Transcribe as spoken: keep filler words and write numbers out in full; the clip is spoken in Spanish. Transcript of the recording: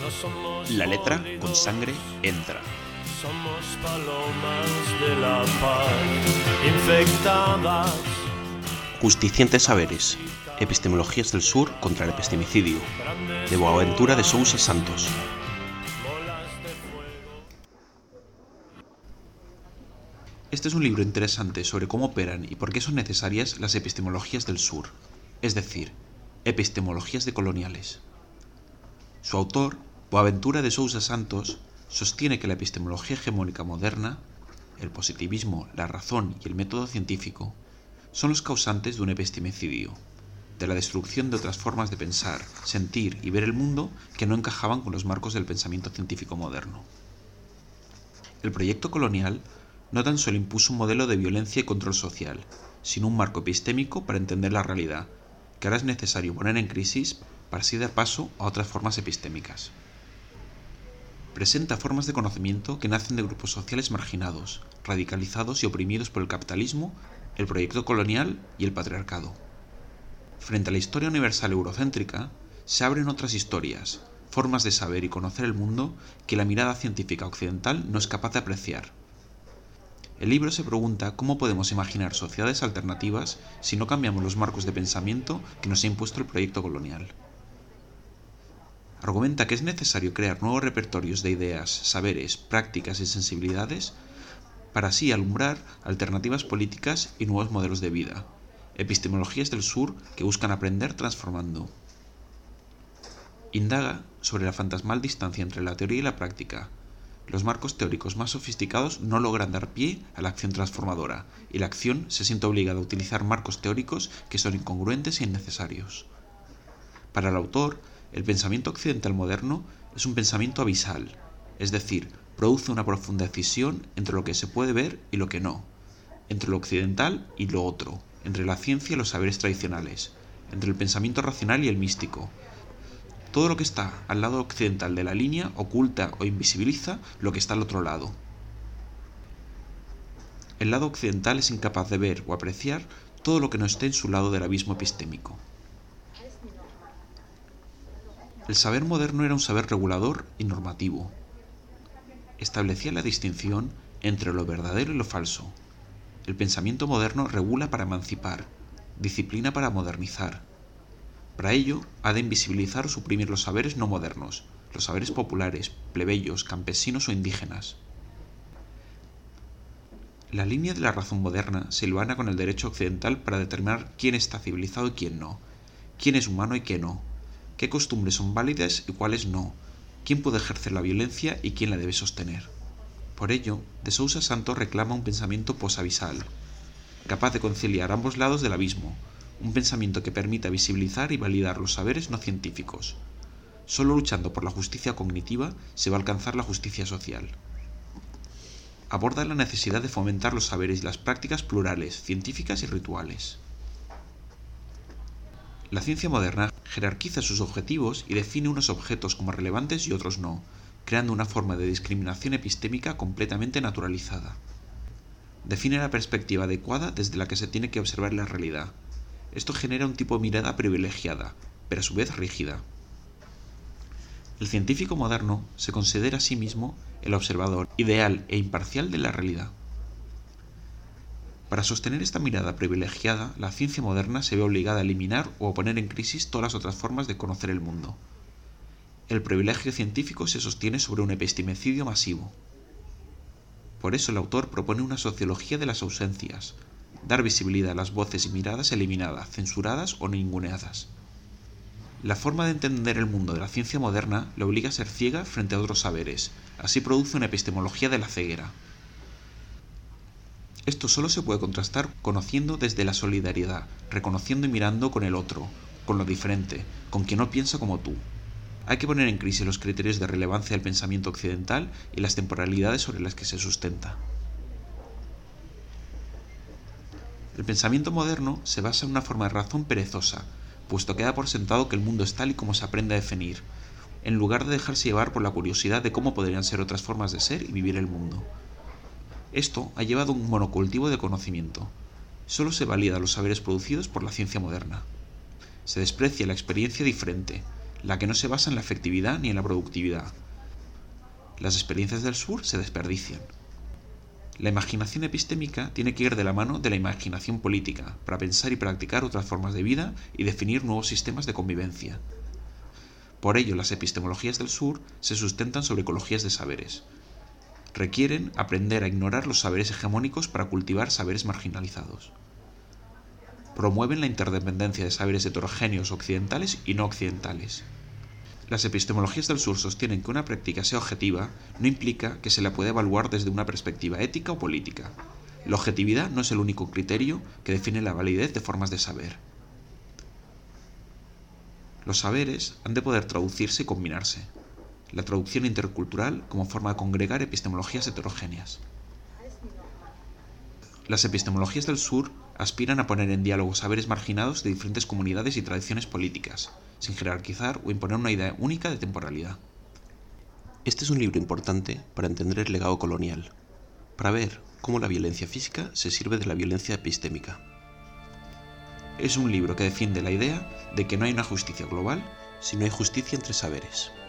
La letra con sangre entra. Somos palomas de la paz infectadas. Justicientes saberes. Epistemologías del Sur contra el epistemicidio. De Boaventura de Sousa Santos. Este es un libro interesante sobre cómo operan y por qué son necesarias las epistemologías del Sur, es decir, epistemologías decoloniales. Su autor, Boaventura de Sousa Santos, sostiene que la epistemología hegemónica moderna, el positivismo, la razón y el método científico, son los causantes de un epistemicidio, de la destrucción de otras formas de pensar, sentir y ver el mundo que no encajaban con los marcos del pensamiento científico moderno. El proyecto colonial no tan solo impuso un modelo de violencia y control social, sino un marco epistémico para entender la realidad, que ahora es necesario poner en crisis para así dar paso a otras formas epistémicas. Presenta formas de conocimiento que nacen de grupos sociales marginados, radicalizados y oprimidos por el capitalismo, el proyecto colonial y el patriarcado. Frente a la historia universal eurocéntrica, se abren otras historias, formas de saber y conocer el mundo que la mirada científica occidental no es capaz de apreciar. El libro se pregunta cómo podemos imaginar sociedades alternativas si no cambiamos los marcos de pensamiento que nos ha impuesto el proyecto colonial. Argumenta que es necesario crear nuevos repertorios de ideas, saberes, prácticas y sensibilidades para así alumbrar alternativas políticas y nuevos modelos de vida, epistemologías del sur que buscan aprender transformando. Indaga sobre la fantasmal distancia entre la teoría y la práctica. Los marcos teóricos más sofisticados no logran dar pie a la acción transformadora, y la acción se siente obligada a utilizar marcos teóricos que son incongruentes e innecesarios. Para el autor, el pensamiento occidental moderno es un pensamiento abisal, es decir, produce una profunda escisión entre lo que se puede ver y lo que no, entre lo occidental y lo otro, entre la ciencia y los saberes tradicionales, entre el pensamiento racional y el místico. Todo lo que está al lado occidental de la línea oculta o invisibiliza lo que está al otro lado. El lado occidental es incapaz de ver o apreciar todo lo que no esté en su lado del abismo epistémico. El saber moderno era un saber regulador y normativo. Establecía la distinción entre lo verdadero y lo falso. El pensamiento moderno regula para emancipar, disciplina para modernizar. Para ello, ha de invisibilizar o suprimir los saberes no modernos, los saberes populares, plebeyos, campesinos o indígenas. La línea de la razón moderna se hilvana con el derecho occidental para determinar quién está civilizado y quién no, quién es humano y quién no, qué costumbres son válidas y cuáles no, quién puede ejercer la violencia y quién la debe sostener. Por ello, de Sousa Santos reclama un pensamiento posabisal, capaz de conciliar ambos lados del abismo, un pensamiento que permita visibilizar y validar los saberes no científicos. Solo luchando por la justicia cognitiva se va a alcanzar la justicia social. Aborda la necesidad de fomentar los saberes y las prácticas plurales, científicas y rituales. La ciencia moderna jerarquiza sus objetivos y define unos objetos como relevantes y otros no, creando una forma de discriminación epistémica completamente naturalizada. Define la perspectiva adecuada desde la que se tiene que observar la realidad. Esto genera un tipo de mirada privilegiada, pero a su vez rígida. El científico moderno se considera a sí mismo el observador ideal e imparcial de la realidad. Para sostener esta mirada privilegiada, la ciencia moderna se ve obligada a eliminar o a poner en crisis todas las otras formas de conocer el mundo. El privilegio científico se sostiene sobre un epistemicidio masivo. Por eso el autor propone una sociología de las ausencias, dar visibilidad a las voces y miradas eliminadas, censuradas o ninguneadas. La forma de entender el mundo de la ciencia moderna le obliga a ser ciega frente a otros saberes, así produce una epistemología de la ceguera. Esto solo se puede contrastar conociendo desde la solidaridad, reconociendo y mirando con el otro, con lo diferente, con quien no piensa como tú. Hay que poner en crisis los criterios de relevancia del pensamiento occidental y las temporalidades sobre las que se sustenta. El pensamiento moderno se basa en una forma de razón perezosa, puesto que da por sentado que el mundo es tal y como se aprende a definir, en lugar de dejarse llevar por la curiosidad de cómo podrían ser otras formas de ser y vivir el mundo. Esto ha llevado a un monocultivo de conocimiento. Solo se valida los saberes producidos por la ciencia moderna. Se desprecia la experiencia diferente, la que no se basa en la efectividad ni en la productividad. Las experiencias del sur se desperdician. La imaginación epistémica tiene que ir de la mano de la imaginación política para pensar y practicar otras formas de vida y definir nuevos sistemas de convivencia. Por ello, las epistemologías del sur se sustentan sobre ecologías de saberes. Requieren aprender a ignorar los saberes hegemónicos para cultivar saberes marginalizados. Promueven la interdependencia de saberes heterogéneos occidentales y no occidentales. Las epistemologías del sur sostienen que una práctica sea objetiva no implica que se la pueda evaluar desde una perspectiva ética o política. La objetividad no es el único criterio que define la validez de formas de saber. Los saberes han de poder traducirse y combinarse. La traducción intercultural como forma de congregar epistemologías heterogéneas. Las epistemologías del sur aspiran a poner en diálogo saberes marginados de diferentes comunidades y tradiciones políticas, sin jerarquizar o imponer una idea única de temporalidad. Este es un libro importante para entender el legado colonial, para ver cómo la violencia física se sirve de la violencia epistémica. Es un libro que defiende la idea de que no hay una justicia global, si no hay justicia entre saberes.